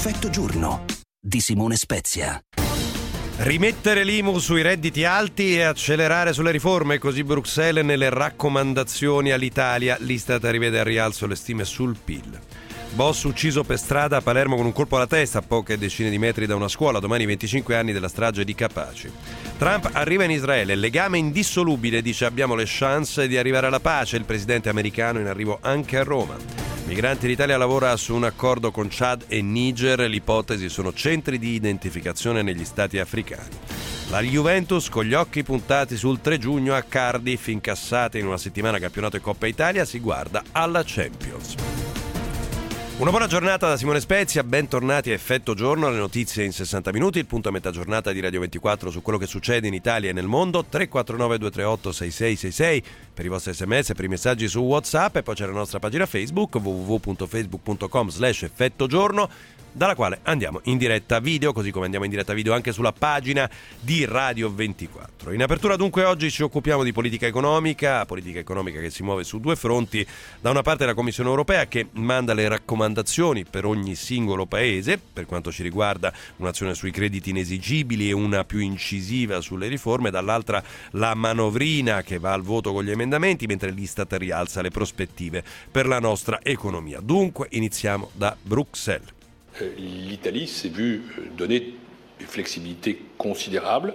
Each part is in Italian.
Effetto giorno di Simone Spezia. Rimettere l'IMU sui redditi alti e accelerare sulle riforme, così Bruxelles nelle raccomandazioni all'Italia. L'Istat rivede al rialzo le stime sul PIL. Boss ucciso per strada a Palermo con un colpo alla testa a poche decine di metri da una scuola. Domani 25 anni della strage di Capaci. Trump arriva in Israele, legame indissolubile, dice abbiamo le chance di arrivare alla pace. Il presidente americano in arrivo anche a Roma. Migranti, l'Italia lavora su un accordo con Chad e Niger, l'ipotesi sono centri di identificazione negli stati africani. La Juventus con gli occhi puntati sul 3 giugno a Cardiff, incassate in una settimana campionato e Coppa Italia, si guarda alla Champions. Una buona giornata da Simone Spezia, bentornati a Effetto Giorno, le notizie in 60 minuti, il punto a metà giornata di Radio 24 su quello che succede in Italia e nel mondo. 349 238 6666 per i vostri sms, per i messaggi su WhatsApp, e poi c'è la nostra pagina Facebook www.facebook.com/effettogiorno, dalla quale andiamo in diretta video, così come andiamo in diretta video anche sulla pagina di Radio 24. In apertura dunque oggi ci occupiamo di politica economica che si muove su due fronti. Da una parte la Commissione Europea che manda le raccomandazioni per ogni singolo paese, per quanto ci riguarda un'azione sui crediti inesigibili e una più incisiva sulle riforme, dall'altra la manovrina che va al voto con gli emendamenti, mentre l'Istat rialza le prospettive per la nostra economia. Dunque iniziamo da Bruxelles. L'Italie s'est vue donner une flessibilité considérable.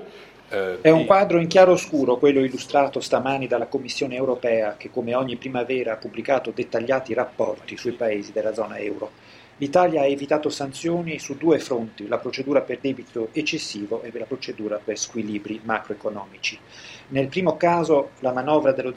È un quadro in chiaroscuro quello illustrato stamani dalla Commissione Europea, che come ogni primavera ha pubblicato dettagliati rapporti sui paesi della zona euro. L'Italia ha evitato sanzioni su due fronti, la procedura per debito eccessivo e la procedura per squilibri macroeconomici. Nel primo caso la manovra dello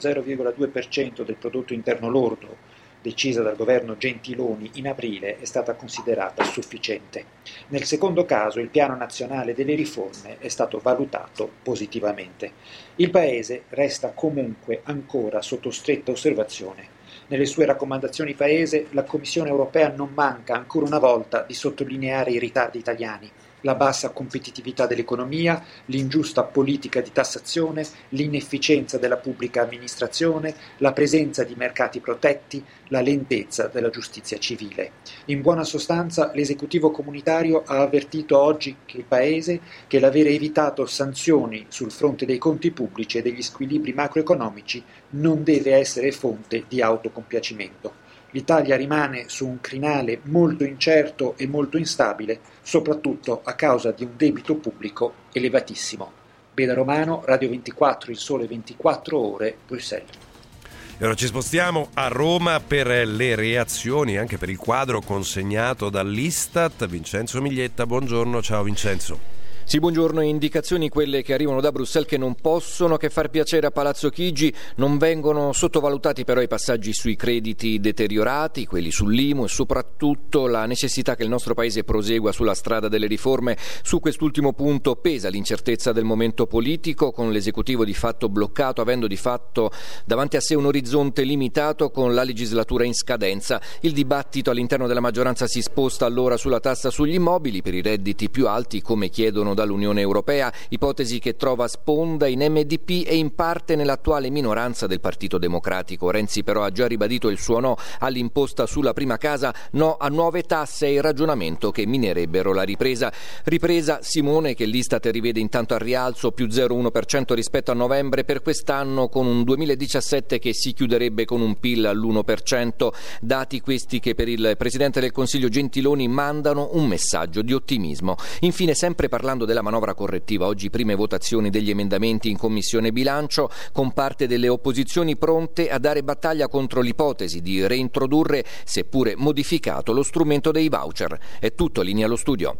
0,2% del prodotto interno lordo decisa dal governo Gentiloni in aprile è stata considerata sufficiente. Nel secondo caso il piano nazionale delle riforme è stato valutato positivamente. Il Paese resta comunque ancora sotto stretta osservazione. Nelle sue raccomandazioni Paese la Commissione Europea non manca ancora una volta di sottolineare i ritardi italiani, la bassa competitività dell'economia, l'ingiusta politica di tassazione, l'inefficienza della pubblica amministrazione, la presenza di mercati protetti, la lentezza della giustizia civile. In buona sostanza, l'esecutivo comunitario ha avvertito oggi che il Paese che l'avere evitato sanzioni sul fronte dei conti pubblici e degli squilibri macroeconomici non deve essere fonte di autocompiacimento. L'Italia rimane su un crinale molto incerto e molto instabile, soprattutto a causa di un debito pubblico elevatissimo. Beda Romano, Radio 24, Il Sole 24 Ore, Bruxelles. E ora ci spostiamo a Roma per le reazioni, anche per il quadro consegnato dall'Istat. Vincenzo Miglietta, buongiorno, ciao Vincenzo. Sì, buongiorno. Indicazioni quelle che arrivano da Bruxelles che non possono che far piacere a Palazzo Chigi. Non vengono sottovalutati però i passaggi sui crediti deteriorati, quelli sull'IMU e soprattutto la necessità che il nostro Paese prosegua sulla strada delle riforme. Su quest'ultimo punto pesa l'incertezza del momento politico, con l'esecutivo di fatto bloccato, avendo di fatto davanti a sé un orizzonte limitato con la legislatura in scadenza. Il dibattito all'interno della maggioranza si sposta allora sulla tassa sugli immobili per i redditi più alti, come chiedono dall'Unione Europea, ipotesi che trova sponda in MDP e in parte nell'attuale minoranza del Partito Democratico. Renzi però ha già ribadito il suo no all'imposta sulla prima casa, no a nuove tasse e il ragionamento che minerebbero la ripresa. Ripresa, Simone, che l'Istat rivede intanto al rialzo più 0,1% rispetto a novembre per quest'anno, con un 2017 che si chiuderebbe con un PIL all'1%, dati questi che per il Presidente del Consiglio Gentiloni mandano un messaggio di ottimismo. Infine, sempre parlando della manovra correttiva, oggi prime votazioni degli emendamenti in Commissione Bilancio, con parte delle opposizioni pronte a dare battaglia contro l'ipotesi di reintrodurre, seppure modificato, lo strumento dei voucher. È tutto, linea allo studio.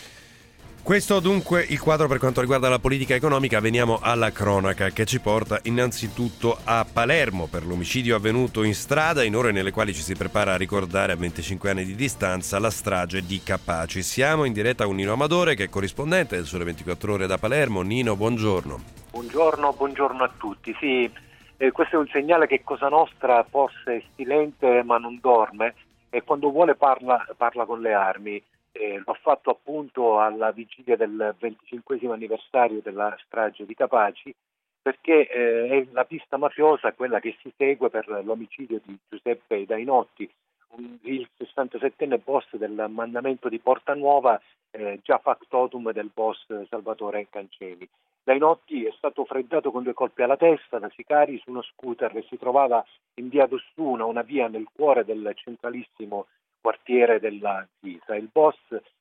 Questo dunque il quadro per quanto riguarda la politica economica. Veniamo alla cronaca che ci porta innanzitutto a Palermo per l'omicidio avvenuto in strada in ore nelle quali ci si prepara a ricordare a 25 anni di distanza la strage di Capaci. Siamo in diretta con Nino Amadore, che è corrispondente del Sole 24 Ore da Palermo. Nino, buongiorno. Buongiorno a tutti. Sì, questo è un segnale che Cosa Nostra forse è silente ma non dorme, e quando vuole parla con le armi. L'ho fatto appunto alla vigilia del 25esimo anniversario della strage di Capaci, perché è la pista mafiosa quella che si segue per l'omicidio di Giuseppe Dainotti, il 67enne boss del mandamento di Porta Nuova, già factotum del boss Salvatore Cancevi. Zainotti è stato freddato con 2 colpi alla testa da sicari su uno scooter che si trovava in via d'Ossuna, una via nel cuore del centralissimo quartiere della Zisa. Il boss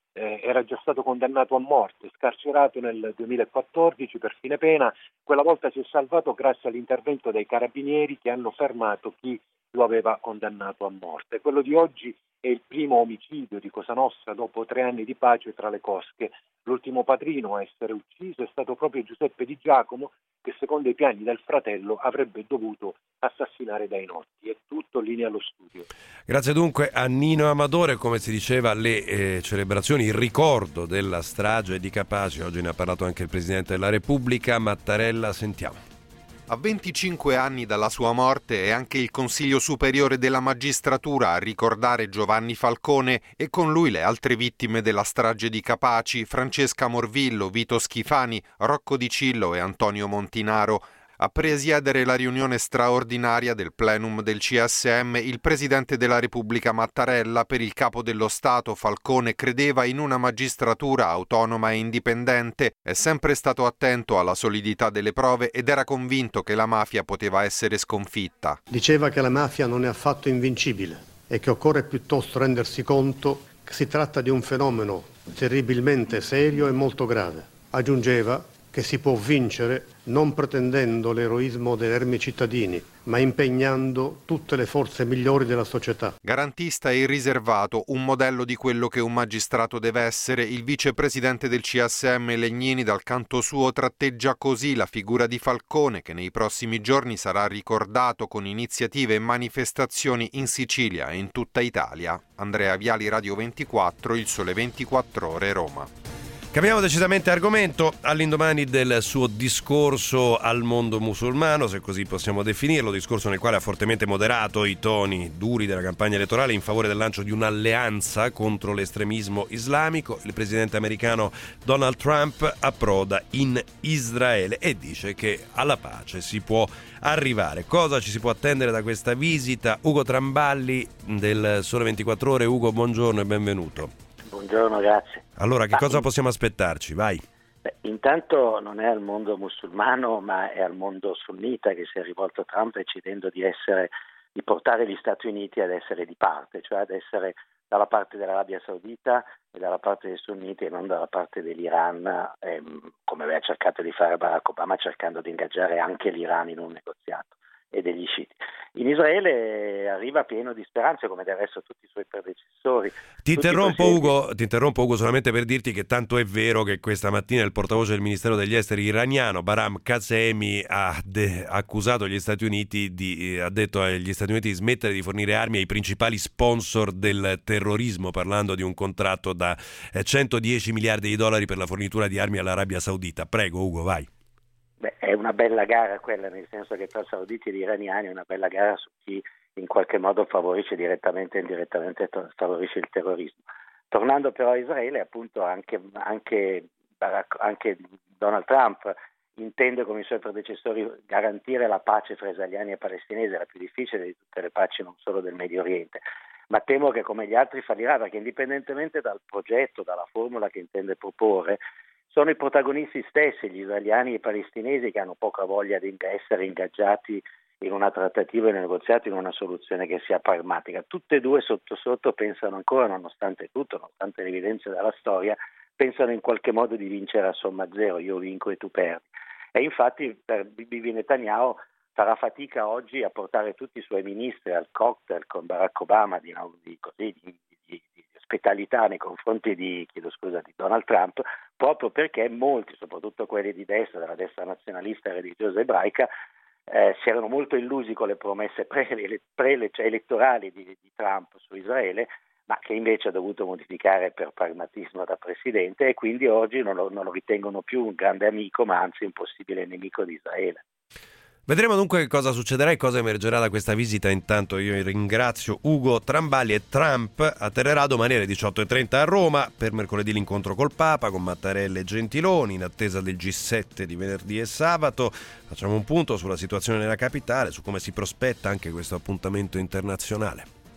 era già stato condannato a morte, scarcerato nel 2014 per fine pena. Quella volta si è salvato grazie all'intervento dei carabinieri che hanno fermato chi lo aveva condannato a morte. Quello di oggi è il primo omicidio di Cosa Nostra dopo 3 anni di pace tra le cosche. L'ultimo padrino a essere ucciso è stato proprio Giuseppe Di Giacomo, che secondo i piani del fratello avrebbe dovuto assassinare Zainotti. È tutto, linea allo studio. Grazie dunque a Nino Amadore. Come si diceva, le celebrazioni, il ricordo della strage di Capaci. Oggi ne ha parlato anche il Presidente della Repubblica. Mattarella, sentiamo. A 25 anni dalla sua morte è anche il Consiglio Superiore della Magistratura a ricordare Giovanni Falcone e con lui le altre vittime della strage di Capaci, Francesca Morvillo, Vito Schifani, Rocco Di Cillo e Antonio Montinaro. A presiedere la riunione straordinaria del plenum del CSM il Presidente della Repubblica Mattarella. Per il Capo dello Stato Falcone credeva in una magistratura autonoma e indipendente, è sempre stato attento alla solidità delle prove ed era convinto che la mafia poteva essere sconfitta. Diceva che la mafia non è affatto invincibile e che occorre piuttosto rendersi conto che si tratta di un fenomeno terribilmente serio e molto grave. Aggiungeva che si può vincere non pretendendo l'eroismo degli ermi cittadini, ma impegnando tutte le forze migliori della società. Garantista e riservato, un modello di quello che un magistrato deve essere, il vicepresidente del CSM Legnini dal canto suo tratteggia così la figura di Falcone, che nei prossimi giorni sarà ricordato con iniziative e manifestazioni in Sicilia e in tutta Italia. Andrea Viali, Radio 24, Il Sole 24 Ore, Roma. Cambiamo decisamente argomento. All'indomani del suo discorso al mondo musulmano, se così possiamo definirlo, discorso nel quale ha fortemente moderato i toni duri della campagna elettorale in favore del lancio di un'alleanza contro l'estremismo islamico, il presidente americano Donald Trump approda in Israele e dice che alla pace si può arrivare. Cosa ci si può attendere da questa visita? Ugo Tramballi del Sole 24 Ore. Ugo, buongiorno e benvenuto. Buongiorno, grazie. Allora, che cosa possiamo aspettarci? Vai. Intanto non è al mondo musulmano, ma è al mondo sunnita che si è rivolto Trump decidendo di portare gli Stati Uniti ad essere di parte, cioè ad essere dalla parte dell'Arabia Saudita e dalla parte dei sunniti e non dalla parte dell'Iran, come aveva cercato di fare Barack Obama, cercando di ingaggiare anche l'Iran in un negoziato, e degli sciiti. In Israele arriva pieno di speranze, come del resto tutti i suoi predecessori. Ti interrompo Ugo solamente per dirti che tanto è vero che questa mattina il portavoce del Ministero degli Esteri iraniano Bahram Qasemi ha accusato gli Stati Uniti ha detto agli Stati Uniti di smettere di fornire armi ai principali sponsor del terrorismo, parlando di un contratto da 110 miliardi di dollari per la fornitura di armi all'Arabia Saudita. Prego Ugo, vai. È una bella gara quella, nel senso che tra sauditi ed iraniani è una bella gara su chi in qualche modo favorisce direttamente e indirettamente favorisce il terrorismo. Tornando però a Israele, appunto anche Donald Trump intende, come i suoi predecessori, garantire la pace fra israeliani e palestinesi, la più difficile di tutte le paci non solo del Medio Oriente. Ma temo che come gli altri fallirà, perché indipendentemente dal progetto, dalla formula che intende proporre, sono i protagonisti stessi, gli israeliani e i palestinesi, che hanno poca voglia di essere ingaggiati in una trattativa e in un negoziato, in una soluzione che sia pragmatica. Tutte e due sotto sotto pensano ancora, nonostante tutto, nonostante le evidenze della storia, pensano in qualche modo di vincere a somma zero, io vinco e tu perdi. E infatti per Bibi Netanyahu farà fatica oggi a portare tutti i suoi ministri al cocktail con Barack Obama di ospitalità nei confronti di Donald Trump, proprio perché molti, soprattutto quelli di destra, della destra nazionalista e religiosa ebraica, si erano molto illusi con le promesse elettorali di Trump su Israele, ma che invece ha dovuto modificare per pragmatismo da presidente, e quindi oggi non lo ritengono più un grande amico, ma anzi un possibile nemico di Israele. Vedremo dunque cosa succederà e cosa emergerà da questa visita. Intanto io ringrazio Ugo Tramballi. E Trump atterrerà domani alle 18:30 a Roma per mercoledì l'incontro col Papa con Mattarella e Gentiloni in attesa del G7 di venerdì e sabato. Facciamo un punto sulla situazione nella capitale, su come si prospetta anche questo appuntamento internazionale.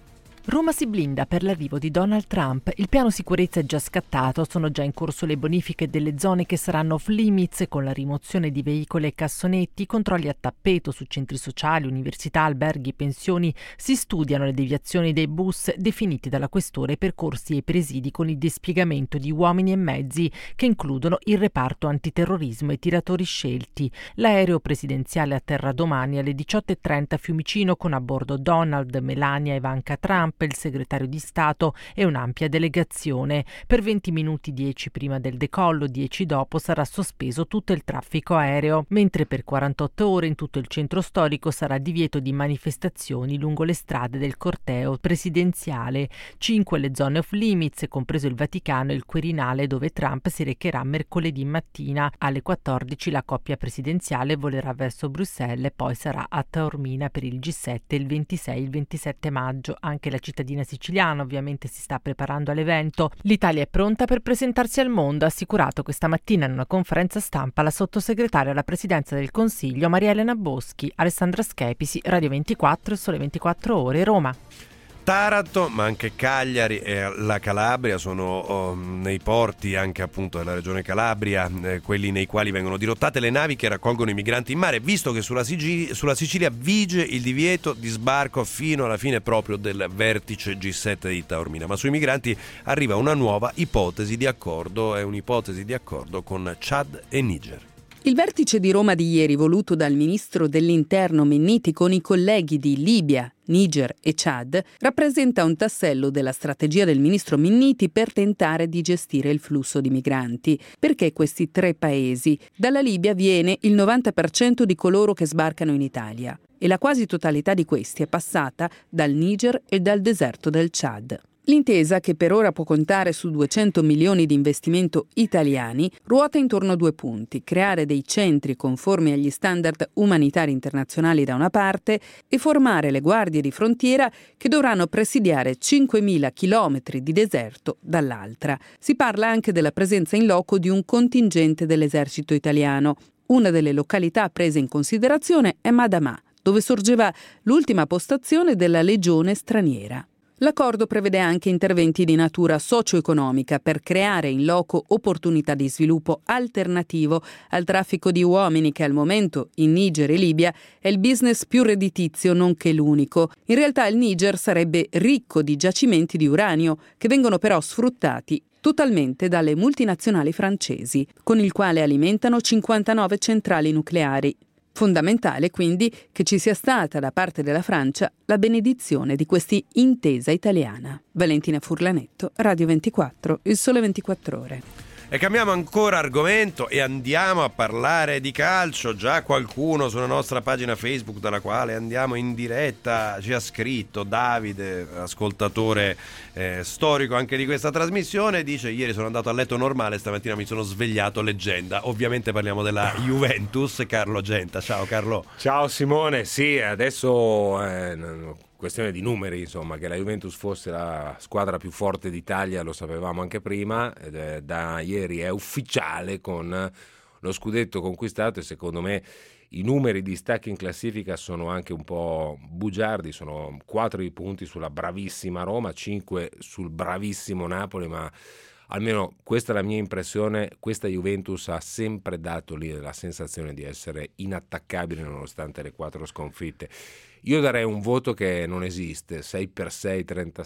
Roma si blinda per l'arrivo di Donald Trump. Il piano sicurezza è già scattato, sono già in corso le bonifiche delle zone che saranno off limits con la rimozione di veicoli e cassonetti, controlli a tappeto su centri sociali, università, alberghi, pensioni. Si studiano le deviazioni dei bus definiti dalla questore percorsi e presidi con il dispiegamento di uomini e mezzi che includono il reparto antiterrorismo e tiratori scelti. L'aereo presidenziale atterra domani alle 18:30 a Fiumicino con a bordo Donald, Melania e Ivanka Trump, il segretario di Stato e un'ampia delegazione. Per 20 minuti, 10 prima del decollo, 10 dopo, sarà sospeso tutto il traffico aereo, mentre per 48 ore in tutto il centro storico sarà divieto di manifestazioni lungo le strade del corteo presidenziale. 5 le zone off limits, compreso il Vaticano e il Quirinale, dove Trump si recherà mercoledì mattina. Alle 14 la coppia presidenziale volerà verso Bruxelles e poi sarà a Taormina per il G7 il 26 e il 27 maggio. Anche la cittadina siciliana ovviamente si sta preparando all'evento. L'Italia è pronta per presentarsi al mondo, ha assicurato questa mattina in una conferenza stampa la sottosegretaria alla presidenza del Consiglio Maria Elena Boschi. Alessandra Schepisi, Radio 24 e Sole 24 Ore, Roma. Taranto, ma anche Cagliari e la Calabria sono nei porti anche appunto della regione Calabria, quelli nei quali vengono dirottate le navi che raccolgono i migranti in mare, visto che sulla Sicilia vige il divieto di sbarco fino alla fine proprio del vertice G7 di Taormina. Ma sui migranti arriva una nuova ipotesi di accordo, è un'ipotesi di accordo con Chad e Niger. Il vertice di Roma di ieri, voluto dal ministro dell'Interno Minniti con i colleghi di Libia, Niger e Chad, rappresenta un tassello della strategia del ministro Minniti per tentare di gestire il flusso di migranti. Perché questi 3 paesi? Dalla Libia viene il 90% di coloro che sbarcano in Italia e la quasi totalità di questi è passata dal Niger e dal deserto del Chad. L'intesa, che per ora può contare su 200 milioni di investimento italiani, ruota intorno a 2 punti: creare dei centri conformi agli standard umanitari internazionali da una parte e formare le guardie di frontiera che dovranno presidiare 5.000 chilometri di deserto dall'altra. Si parla anche della presenza in loco di un contingente dell'esercito italiano. Una delle località prese in considerazione è Madamà, dove sorgeva l'ultima postazione della legione straniera. L'accordo prevede anche interventi di natura socio-economica per creare in loco opportunità di sviluppo alternativo al traffico di uomini che al momento in Niger e Libia è il business più redditizio, nonché l'unico. In realtà il Niger sarebbe ricco di giacimenti di uranio che vengono però sfruttati totalmente dalle multinazionali francesi, con il quale alimentano 59 centrali nucleari. Fondamentale quindi che ci sia stata da parte della Francia la benedizione di questa intesa italiana. Valentina Furlanetto, Radio 24, Il Sole 24 Ore. E cambiamo ancora argomento e andiamo a parlare di calcio. Già qualcuno sulla nostra pagina Facebook, dalla quale andiamo in diretta, ci ha scritto: Davide, ascoltatore storico anche di questa trasmissione, dice: ieri sono andato a letto normale, stamattina mi sono svegliato leggenda. Ovviamente parliamo della Juventus. Carlo Genta, ciao Carlo. Ciao Simone, sì, adesso questione di numeri, insomma, che la Juventus fosse la squadra più forte d'Italia lo sapevamo anche prima, da ieri è ufficiale con lo scudetto conquistato e secondo me i numeri di stacchi in classifica sono anche un po' bugiardi, sono 4 i punti sulla bravissima Roma, 5 sul bravissimo Napoli, ma almeno questa è la mia impressione, questa Juventus ha sempre dato lì la sensazione di essere inattaccabile nonostante le 4 sconfitte. Io darei un voto che non esiste, 6x6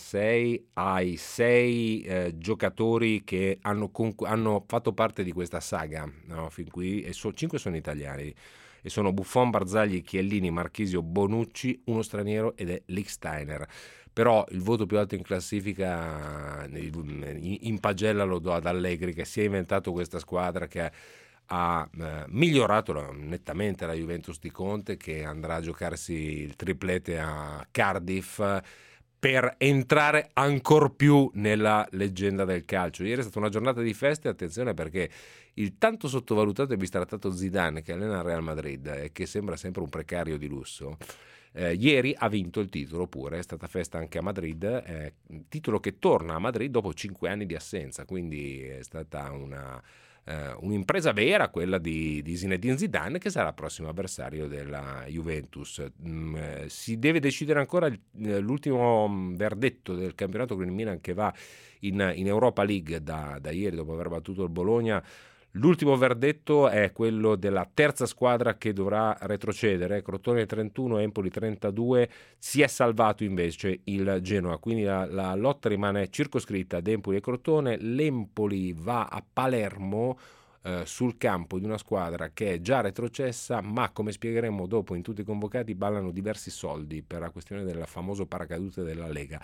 36, ai 6 giocatori che hanno fatto parte di questa saga, no? Fin qui, e 5 sono italiani, e sono Buffon, Barzagli, Chiellini, Marchisio, Bonucci, uno straniero ed è Lichtsteiner. Però il voto più alto in classifica in pagella lo do ad Allegri, che si è inventato questa squadra, che ha migliorato nettamente la Juventus di Conte, che andrà a giocarsi il triplete a Cardiff per entrare ancor più nella leggenda del calcio. Ieri è stata una giornata di feste, attenzione, perché il tanto sottovalutato e bistrattato Zidane, che allena il Real Madrid e che sembra sempre un precario di lusso, ieri ha vinto il titolo pure, è stata festa anche a Madrid, titolo che torna a Madrid dopo 5 anni di assenza, quindi è stata una un'impresa vera, quella di Zinedine Zidane, che sarà il prossimo avversario della Juventus. Si deve decidere ancora l'ultimo verdetto del campionato con il Milan, che va in Europa League da ieri, dopo aver battuto il Bologna. L'ultimo verdetto è quello della terza squadra che dovrà retrocedere. Crotone 31, Empoli 32, si è salvato invece il Genoa, quindi la lotta rimane circoscritta ad Empoli e Crotone. L'Empoli va a Palermo sul campo di una squadra che è già retrocessa, ma come spiegheremo dopo in tutti i convocati ballano diversi soldi per la questione del famoso paracadute della Lega.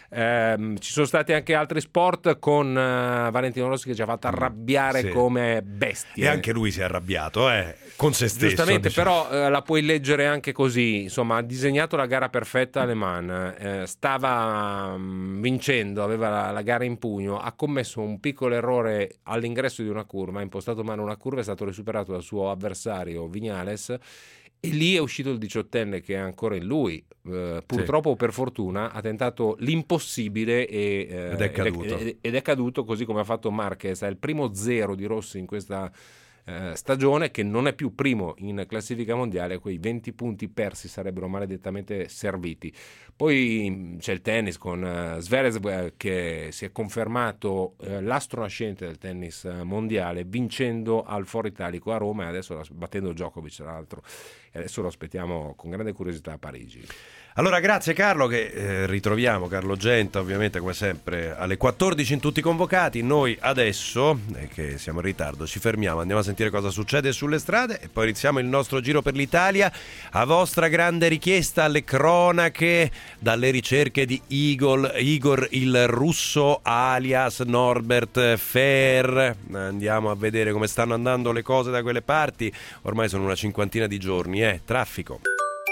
Ci sono stati anche altri sport con Valentino Rossi che ci ha fatto arrabbiare come bestie. E anche lui si è arrabbiato con se stesso. Giustamente, diciamo. però la puoi leggere anche così. Insomma, ha disegnato la gara perfetta a Le Mans, stava vincendo, aveva la gara in pugno, ha commesso un piccolo errore all'ingresso di una curva, ha impostato male una curva, è stato risuperato dal suo avversario Viñales, e lì è uscito il 18enne che è ancora in lui. Purtroppo, per fortuna, ha tentato l'impossibile ed è caduto, così come ha fatto Marquez. È il primo zero di Rossi in questa stagione, che non è più primo in classifica mondiale. Quei 20 punti persi sarebbero maledettamente serviti. Poi c'è il tennis con Zverev, che si è confermato l'astro nascente del tennis mondiale, vincendo al Foro Italico a Roma e adesso battendo Djokovic, tra l'altro, e adesso lo aspettiamo con grande curiosità a Parigi. Allora, grazie Carlo, che ritroviamo Carlo Genta ovviamente come sempre alle 14 in tutti i convocati. Noi adesso, che siamo in ritardo, ci fermiamo, andiamo a sentire cosa succede sulle strade e poi iniziamo il nostro giro per l'Italia. A vostra grande richiesta, alle cronache dalle ricerche di Igor il russo alias Norbert Fehr. Andiamo a vedere come stanno andando le cose da quelle parti. Ormai sono una cinquantina di giorni, traffico.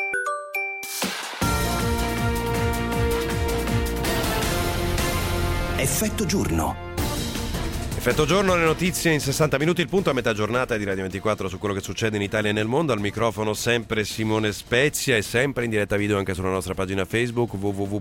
Effetto giorno. Effetto giorno, le notizie in 60 minuti, il punto a metà giornata di Radio 24 su quello che succede in Italia e nel mondo. Al microfono sempre Simone Spezia e sempre in diretta video anche sulla nostra pagina Facebook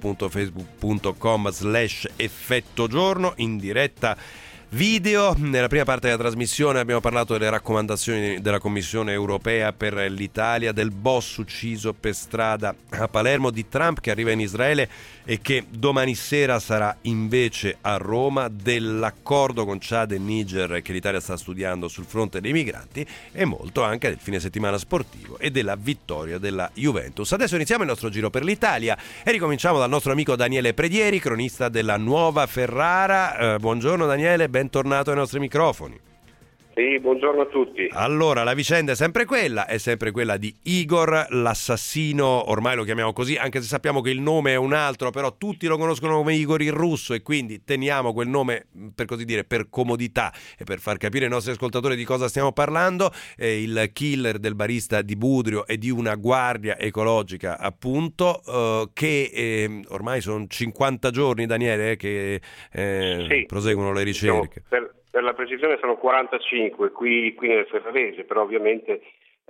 www.facebook.com/effetto giorno, in diretta video. Nella prima parte della trasmissione abbiamo parlato delle raccomandazioni della Commissione europea per l'Italia, del boss ucciso per strada a Palermo, di Trump che arriva in Israele e che domani sera sarà invece a Roma, dell'accordo con Chad e Niger che l'Italia sta studiando sul fronte dei migranti e molto anche del fine settimana sportivo e della vittoria della Juventus. Adesso iniziamo il nostro giro per l'Italia e ricominciamo dal nostro amico Daniele Predieri, cronista della Nuova Ferrara. Buongiorno Daniele, bentornato ai nostri microfoni. Sì, buongiorno a tutti. Allora, la vicenda è sempre quella di Igor, l'assassino, ormai lo chiamiamo così, anche se sappiamo che il nome è un altro, però tutti lo conoscono come Igor il russo e quindi teniamo quel nome, per così dire, per comodità e per far capire ai nostri ascoltatori di cosa stiamo parlando. Il killer del barista di Budrio e di una guardia ecologica, appunto, che ormai sono 50 giorni, Daniele, che sì, proseguono le ricerche. Per la precisione sono 45 qui nel Ferrarese, però ovviamente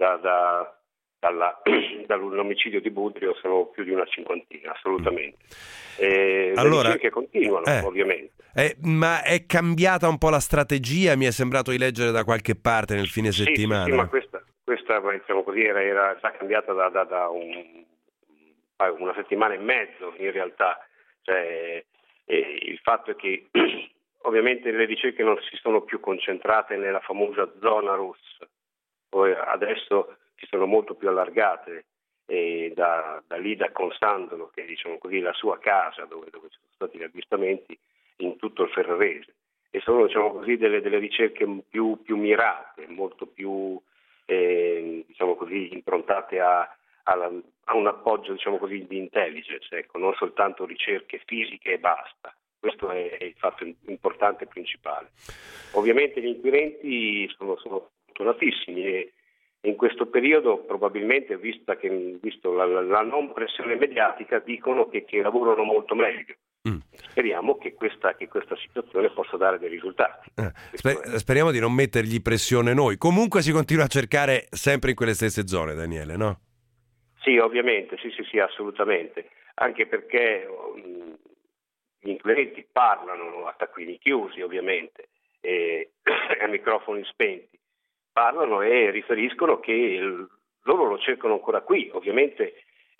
dall'omicidio di Budrio sono più di una cinquantina, assolutamente. Allora, le ricerche continuano, ovviamente. Ma è cambiata un po' la strategia, mi è sembrato di leggere da qualche parte nel fine settimana. Sì, ma questa diciamo così, era già cambiata da una settimana e mezzo in realtà. Cioè, il fatto è che ovviamente le ricerche non si sono più concentrate nella famosa zona rossa, poi adesso si sono molto più allargate da lì da Consandolo, che è diciamo così la sua casa dove ci sono stati gli avvistamenti, in tutto il Ferrarese, e sono diciamo così delle ricerche più mirate, molto più diciamo così improntate a un appoggio diciamo così di intelligence, ecco, non soltanto ricerche fisiche e basta. Questo è il fatto importante e principale. Ovviamente gli inquirenti sono fortunatissimi e in questo periodo probabilmente, visto la non pressione mediatica, dicono che lavorano molto meglio. Speriamo che questa situazione possa dare dei risultati. Speriamo di non mettergli pressione noi. Comunque si continua a cercare sempre in quelle stesse zone, Daniele, no? Sì, ovviamente, sì, assolutamente. Anche perché gli inquirenti parlano a taccuini chiusi, ovviamente, a microfoni spenti, parlano e riferiscono che loro lo cercano ancora qui. Ovviamente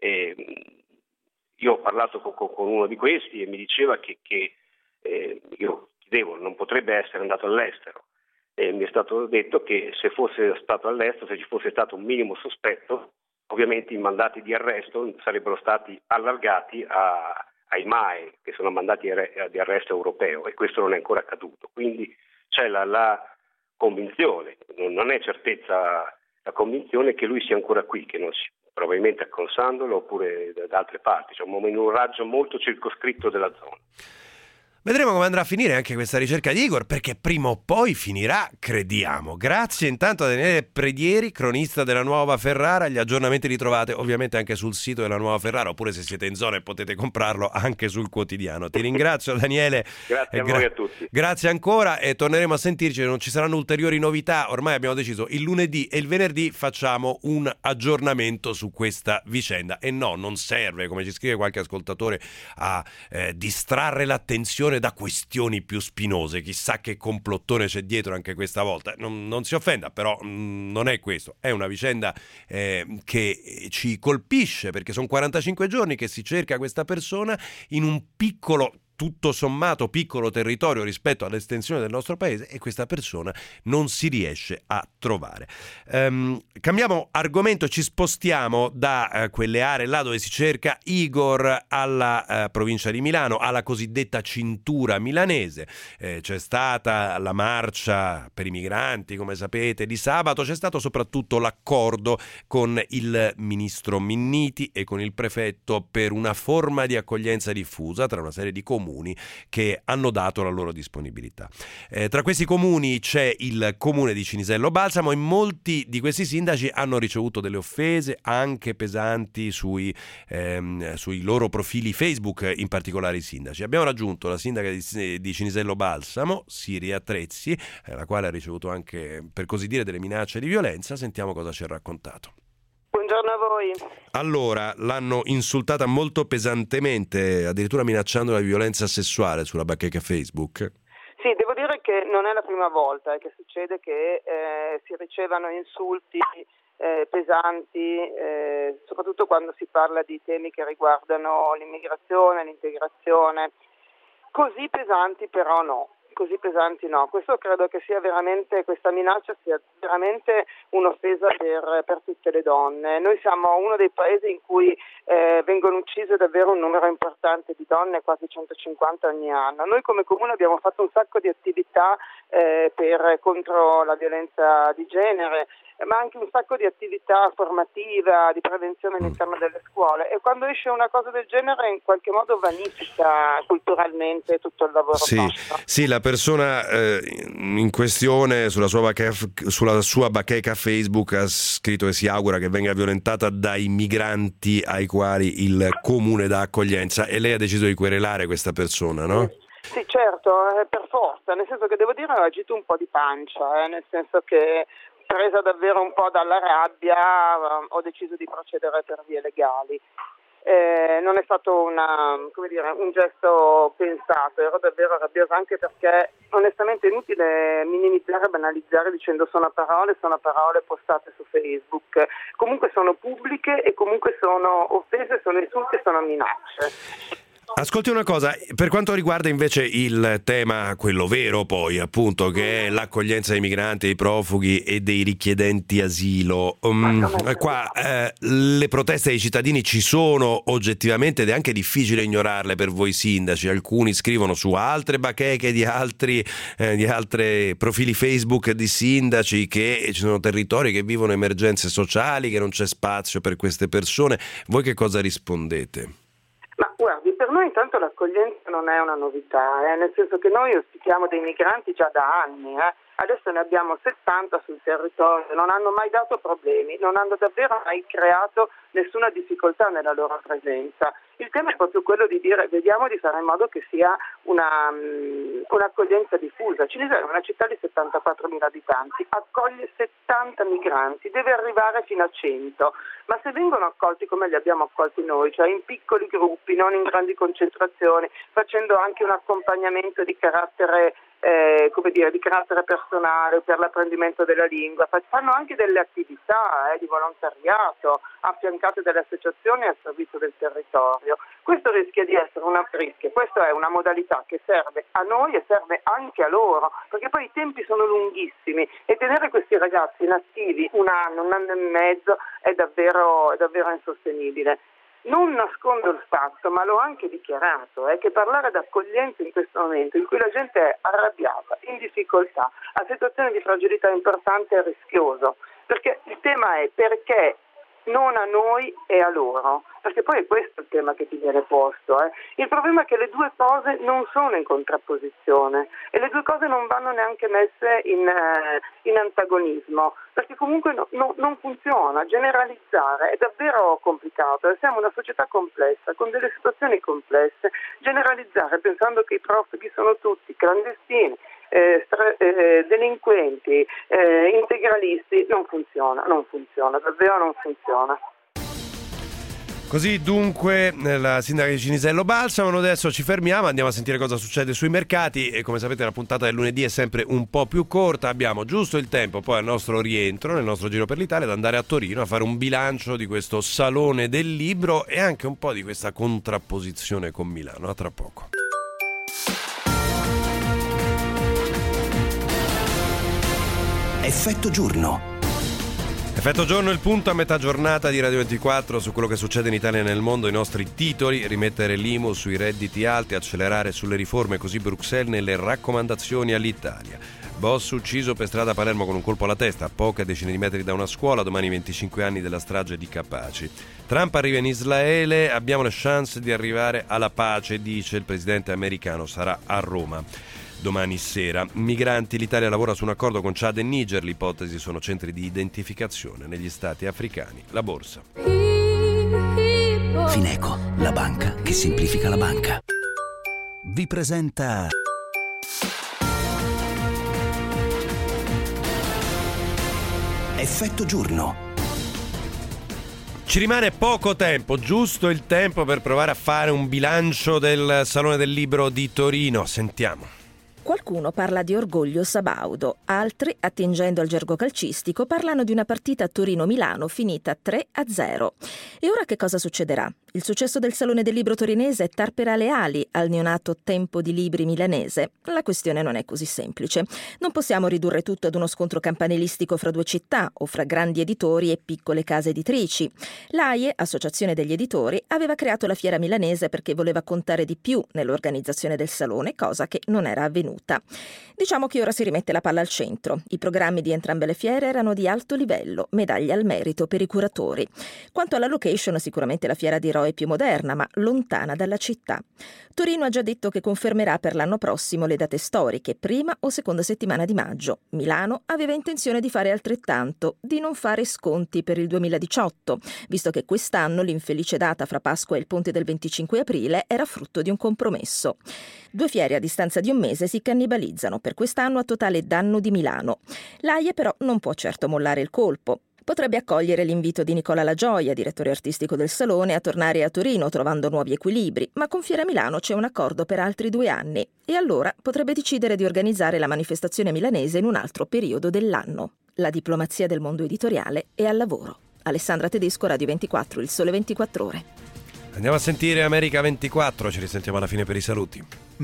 io ho parlato con uno di questi e mi diceva che io chiedevo, non potrebbe essere andato all'estero. Mi è stato detto che se fosse stato all'estero, se ci fosse stato un minimo sospetto, ovviamente i mandati di arresto sarebbero stati allargati ai MAE, che sono mandati di arresto europeo, e questo non è ancora accaduto. Quindi c'è la convinzione, non è certezza la convinzione che lui sia ancora qui, che non sia probabilmente a Consandolo oppure da altre parti, cioè in un raggio molto circoscritto della zona. Vedremo come andrà a finire anche questa ricerca di Igor, perché prima o poi finirà, crediamo. Grazie intanto a Daniele Predieri, cronista della Nuova Ferrara. Gli aggiornamenti li trovate ovviamente anche sul sito della Nuova Ferrara, oppure se siete in zona e potete comprarlo anche sul quotidiano. Ti ringrazio Daniele. Grazie a voi a tutti. Grazie ancora e torneremo a sentirci, non ci saranno ulteriori novità. Ormai abbiamo deciso il lunedì e il venerdì facciamo un aggiornamento su questa vicenda. E no, non serve, come ci scrive qualche ascoltatore, a distrarre l'attenzione da questioni più spinose. Chissà che complottone c'è dietro anche questa volta. Non si offenda, però non è questo. È una vicenda che ci colpisce, perché sono 45 giorni che si cerca questa persona in un piccolo, tutto sommato piccolo territorio rispetto all'estensione del nostro paese, e questa persona non si riesce a trovare. Cambiamo argomento, ci spostiamo da quelle aree là dove si cerca Igor alla provincia di Milano, alla cosiddetta cintura milanese. C'è stata la marcia per i migranti, come sapete, di sabato. C'è stato soprattutto l'accordo con il ministro Minniti e con il prefetto per una forma di accoglienza diffusa tra una serie di comuni che hanno dato la loro disponibilità. Tra questi comuni c'è il comune di Cinisello Balsamo, e molti di questi sindaci hanno ricevuto delle offese anche pesanti sui loro profili Facebook, in particolare i sindaci. Abbiamo raggiunto la sindaca di Cinisello Balsamo, Siria Trezzi, la quale ha ricevuto anche, per così dire, delle minacce di violenza. Sentiamo cosa ci ha raccontato. Buongiorno a voi. Allora, l'hanno insultata molto pesantemente, addirittura minacciando la violenza sessuale sulla bacheca Facebook. Sì, devo dire che non è la prima volta che succede che si ricevano insulti pesanti, soprattutto quando si parla di temi che riguardano l'immigrazione, l'integrazione. Così pesanti però no. Così pesanti no, questo credo che sia veramente, questa minaccia sia veramente un'offesa per tutte le donne. Noi siamo uno dei paesi in cui vengono uccise davvero un numero importante di donne, quasi 150 ogni anno. Noi come comune abbiamo fatto un sacco di attività contro la violenza di genere, ma anche un sacco di attività formativa, di prevenzione all'interno delle scuole, e quando esce una cosa del genere in qualche modo vanifica culturalmente tutto il lavoro fatto. Sì, la persona in questione sulla sua bacheca Facebook ha scritto che si augura che venga violentata dai migranti ai quali il comune dà accoglienza, e lei ha deciso di querelare questa persona, no? Sì, certo, per forza, nel senso che devo dire ho agito un po' di pancia, nel senso che presa davvero un po' dalla rabbia ho deciso di procedere per vie legali. Non è stato un gesto pensato, ero davvero rabbiosa, anche perché onestamente è inutile minimizzare e banalizzare dicendo sono parole postate su Facebook. Comunque sono pubbliche e comunque sono offese, sono insulti, sono minacce. Ascolti una cosa, per quanto riguarda invece il tema, quello vero poi, appunto, che è l'accoglienza dei migranti, dei profughi e dei richiedenti asilo, qua le proteste dei cittadini ci sono oggettivamente, ed è anche difficile ignorarle per voi sindaci. Alcuni scrivono su altre bacheche di altri profili Facebook di sindaci che ci sono territori che vivono emergenze sociali, che non c'è spazio per queste persone. Voi che cosa rispondete? Ma guardi, per noi intanto l'accoglienza non è una novità, nel senso che noi ospitiamo dei migranti già da anni, adesso ne abbiamo 70 sul territorio, non hanno mai dato problemi, non hanno davvero mai creato nessuna difficoltà nella loro presenza. Il tema è proprio quello di dire vediamo di fare in modo che sia un'accoglienza diffusa. Cinisello è una città di 74.000 abitanti, accoglie 70 migranti, deve arrivare fino a 100, ma se vengono accolti come li abbiamo accolti noi, cioè in piccoli gruppi, non in grandi concentrazioni, facendo anche un accompagnamento di carattere di carattere personale, per l'apprendimento della lingua, fanno anche delle attività di volontariato affiancate dalle associazioni al servizio del territorio. Questo rischia di essere questa è una modalità che serve a noi e serve anche a loro, perché poi i tempi sono lunghissimi e tenere questi ragazzi inattivi un anno e mezzo è davvero insostenibile. Non nascondo il fatto, ma l'ho anche dichiarato, che parlare d'accoglienza in questo momento in cui la gente è arrabbiata, in difficoltà, a situazioni di fragilità importante è rischioso, perché il tema è perché non a noi e a loro, perché poi è questo il tema che ti viene posto. Il problema è che le due cose non sono in contrapposizione e le due cose non vanno neanche messe in antagonismo, perché comunque non funziona. Generalizzare è davvero complicato, siamo una società complessa, con delle situazioni complesse. Generalizzare pensando che i profughi sono tutti clandestini, delinquenti, integralisti, non funziona, davvero non funziona. Così dunque la sindaca di Cinisello Balsamo. Adesso ci fermiamo, andiamo a sentire cosa succede sui mercati e come sapete la puntata del lunedì è sempre un po' più corta, abbiamo giusto il tempo poi al nostro rientro, nel nostro giro per l'Italia, ad andare a Torino a fare un bilancio di questo Salone del Libro e anche un po' di questa contrapposizione con Milano. A tra poco. Effetto giorno. Effetto giorno, il punto a metà giornata di Radio 24 su quello che succede in Italia e nel mondo, i nostri titoli: rimettere l'IMU sui redditi alti, accelerare sulle riforme, così Bruxelles nelle raccomandazioni all'Italia. Boss ucciso per strada a Palermo con un colpo alla testa, a poche decine di metri da una scuola, domani 25 anni della strage di Capaci. Trump arriva in Israele, abbiamo le chance di arrivare alla pace, dice il presidente americano, sarà a Roma domani sera. Migranti, l'Italia lavora su un accordo con Chad e Niger, l'ipotesi sono centri di identificazione negli stati africani. La borsa. Fineco, la banca che semplifica la banca, vi presenta Effetto giorno. Ci rimane poco tempo, giusto il tempo per provare a fare un bilancio del Salone del Libro di Torino. Sentiamo. Qualcuno parla di orgoglio sabaudo, altri, attingendo al gergo calcistico, parlano di una partita a Torino-Milano finita 3-0. E ora che cosa succederà? Il successo del Salone del Libro torinese tarperà le ali al neonato Tempo di Libri milanese? La questione non è così semplice. Non possiamo ridurre tutto ad uno scontro campanilistico fra due città o fra grandi editori e piccole case editrici. L'AIE, Associazione degli Editori, aveva creato la fiera milanese perché voleva contare di più nell'organizzazione del salone, cosa che non era avvenuta. Diciamo che ora si rimette la palla al centro. I programmi di entrambe le fiere erano di alto livello, medaglia al merito per i curatori. Quanto alla location, sicuramente la fiera di Rho è più moderna, ma lontana dalla città. Torino ha già detto che confermerà per l'anno prossimo le date storiche, prima o seconda settimana di maggio. Milano aveva intenzione di fare altrettanto, di non fare sconti per il 2018, visto che quest'anno l'infelice data fra Pasqua e il ponte del 25 aprile era frutto di un compromesso. Due fiere a distanza di un mese si cannibalizzano, per quest'anno a totale danno di Milano. L'AIE però non può certo mollare il colpo. Potrebbe accogliere l'invito di Nicola La Gioia, direttore artistico del Salone, a tornare a Torino trovando nuovi equilibri, ma con Fiera Milano c'è un accordo per altri 2 anni e allora potrebbe decidere di organizzare la manifestazione milanese in un altro periodo dell'anno. La diplomazia del mondo editoriale è al lavoro. Alessandra Tedesco, Radio 24, Il Sole 24 Ore. Andiamo a sentire America 24, ci risentiamo alla fine per i saluti.